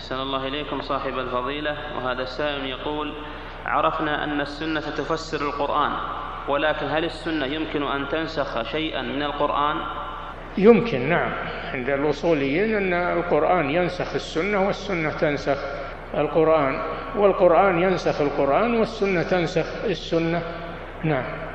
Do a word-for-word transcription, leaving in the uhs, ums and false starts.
أحسن الله إليكم صاحب الفضيلة. وهذا السائل يقول: عرفنا أن السنة تفسر القرآن، ولكن هل السنة يمكن أن تنسخ شيئا من القرآن؟ يمكن، نعم، عند الأصوليين أن القرآن ينسخ السنة والسنة تنسخ القرآن، والقرآن ينسخ القرآن والسنة تنسخ السنة. نعم.